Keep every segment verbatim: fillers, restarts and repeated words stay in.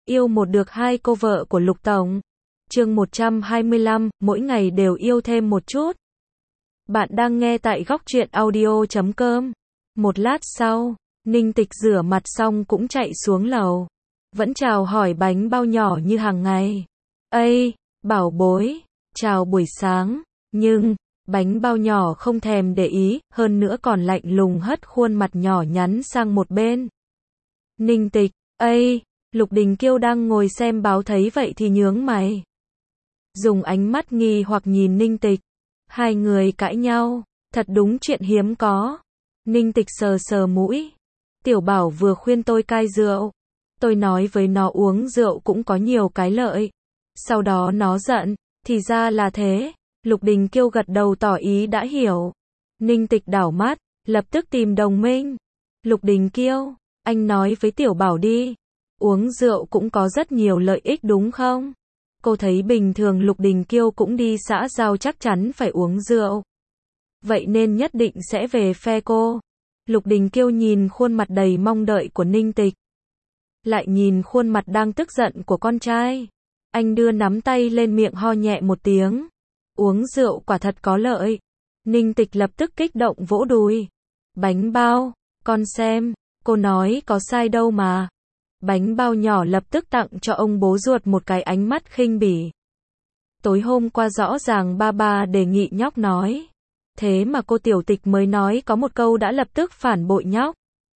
Yêu một được hai cô vợ của Lục Tổng. Chương một trăm hai mươi lăm, mỗi ngày đều yêu thêm một chút. Bạn đang nghe tại góc truyện audio chấm com. Một lát sau, Ninh Tịch rửa mặt xong cũng chạy xuống lầu. Vẫn chào hỏi bánh bao nhỏ như hàng ngày. Ây, bảo bối, chào buổi sáng. Nhưng, bánh bao nhỏ không thèm để ý, hơn nữa còn lạnh lùng hất khuôn mặt nhỏ nhắn sang một bên. Ninh Tịch, ây, Lục Đình Kiêu đang ngồi xem báo thấy vậy thì nhướng mày. Dùng ánh mắt nghi hoặc nhìn Ninh Tịch. Hai người cãi nhau, thật đúng chuyện hiếm có. Ninh Tịch sờ sờ mũi. Tiểu Bảo vừa khuyên tôi cai rượu. Tôi nói với nó uống rượu cũng có nhiều cái lợi. Sau đó nó giận, thì ra là thế. Lục Đình Kiêu gật đầu tỏ ý đã hiểu. Ninh Tịch đảo mắt, lập tức tìm đồng minh. Lục Đình Kiêu, anh nói với Tiểu Bảo đi. Uống rượu cũng có rất nhiều lợi ích đúng không? Cô thấy bình thường Lục Đình Kiêu cũng đi xã giao chắc chắn phải uống rượu. Vậy nên nhất định sẽ về phe cô. Lục Đình Kiêu nhìn khuôn mặt đầy mong đợi của Ninh Tịch. Lại nhìn khuôn mặt đang tức giận của con trai. Anh đưa nắm tay lên miệng ho nhẹ một tiếng. Uống rượu quả thật có lợi. Ninh Tịch lập tức kích động vỗ đùi. Bánh bao, con xem, cô nói có sai đâu mà. Bánh bao nhỏ lập tức tặng cho ông bố ruột một cái ánh mắt khinh bỉ. Tối hôm qua rõ ràng ba ba đề nghị nhóc nói. Thế mà cô Tiểu Tịch mới nói có một câu đã lập tức phản bội nhóc.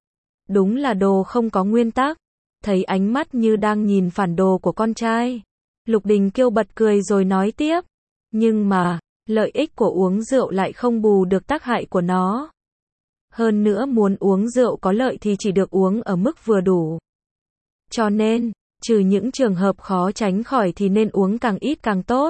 Đúng là đồ không có nguyên tắc. Thấy ánh mắt như đang nhìn phản đồ của con trai. Lục Đình Kiêu bật cười rồi nói tiếp. Nhưng mà, lợi ích của uống rượu lại không bù được tác hại của nó. Hơn nữa muốn uống rượu có lợi thì chỉ được uống ở mức vừa đủ. Cho nên, trừ những trường hợp khó tránh khỏi thì nên uống càng ít càng tốt.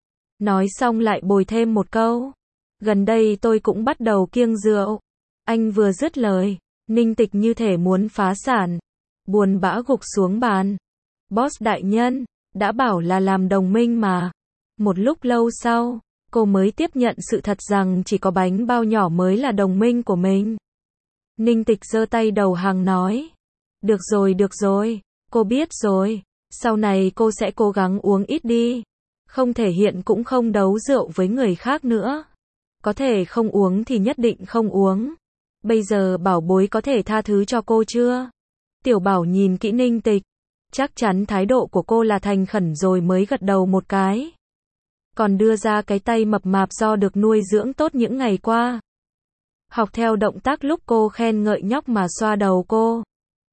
Nói xong lại bồi thêm một câu. Gần đây tôi cũng bắt đầu kiêng rượu. Anh vừa dứt lời, Ninh Tịch như thể muốn phá sản. Buồn bã gục xuống bàn. Boss đại nhân, đã bảo là làm đồng minh mà. Một lúc lâu sau, cô mới tiếp nhận sự thật rằng chỉ có bánh bao nhỏ mới là đồng minh của mình. Ninh Tịch giơ tay đầu hàng nói. Được rồi được rồi, cô biết rồi. Sau này cô sẽ cố gắng uống ít đi. Không thể hiện cũng không đấu rượu với người khác nữa. Có thể không uống thì nhất định không uống. Bây giờ bảo bối có thể tha thứ cho cô chưa? Tiểu Bảo nhìn kỹ Ninh Tịch. Chắc chắn thái độ của cô là thành khẩn rồi mới gật đầu một cái. Còn đưa ra cái tay mập mạp do được nuôi dưỡng tốt những ngày qua. Học theo động tác lúc cô khen ngợi nhóc mà xoa đầu cô.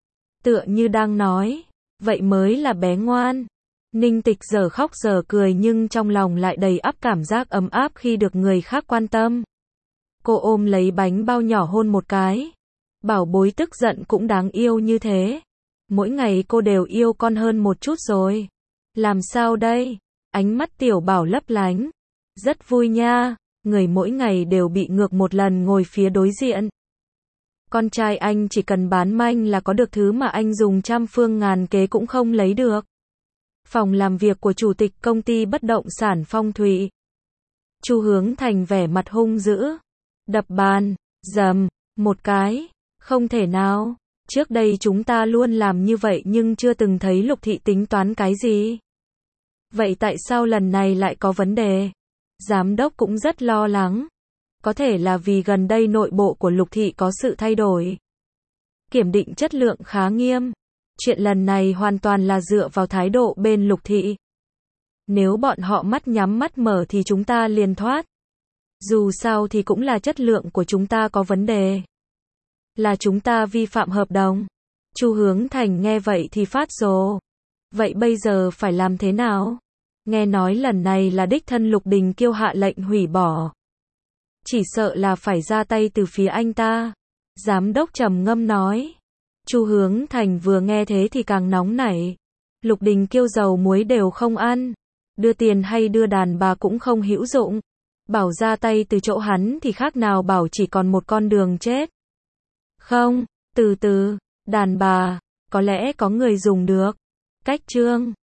Tựa như đang nói, vậy mới là bé ngoan. Ninh Tịch giờ khóc giờ cười nhưng trong lòng lại đầy ắp cảm giác ấm áp khi được người khác quan tâm. Cô ôm lấy bánh bao nhỏ hôn một cái. Bảo bối tức giận cũng đáng yêu như thế. Mỗi ngày cô đều yêu con hơn một chút rồi. Làm sao đây? Ánh mắt Tiểu Bảo lấp lánh. Rất vui nha, người mỗi ngày đều bị ngược một lần ngồi phía đối diện. Con trai anh chỉ cần bán manh là có được thứ mà anh dùng trăm phương ngàn kế cũng không lấy được. Phòng làm việc của chủ tịch công ty bất động sản Phong Thủy. Chu Hướng Thành vẻ mặt hung dữ. Đập bàn, dầm, một cái. Không thể nào, trước đây chúng ta luôn làm như vậy nhưng chưa từng thấy Lục Thị tính toán cái gì. Vậy tại sao lần này lại có vấn đề? Giám đốc cũng rất lo lắng. Có thể là vì gần đây nội bộ của Lục Thị có sự thay đổi. Kiểm định chất lượng khá nghiêm. Chuyện lần này hoàn toàn là dựa vào thái độ bên Lục Thị. Nếu bọn họ mắt nhắm mắt mở thì chúng ta liền thoát. Dù sao thì cũng là chất lượng của chúng ta có vấn đề. Là chúng ta vi phạm hợp đồng. Chu Hướng Thành nghe vậy thì phát rồ. Vậy bây giờ phải làm thế nào? Nghe nói lần này là đích thân Lục Đình Kiêu hạ lệnh hủy bỏ. Chỉ sợ là phải ra tay từ phía anh ta. Giám đốc trầm ngâm nói. Chu Hướng Thành vừa nghe thế thì càng nóng nảy. Lục Đình Kiêu dầu muối đều không ăn. Đưa tiền hay đưa đàn bà cũng không hữu dụng. Bảo ra tay từ chỗ hắn thì khác nào bảo chỉ còn một con đường chết. Không, từ từ, đàn bà, có lẽ có người dùng được. Cách trương,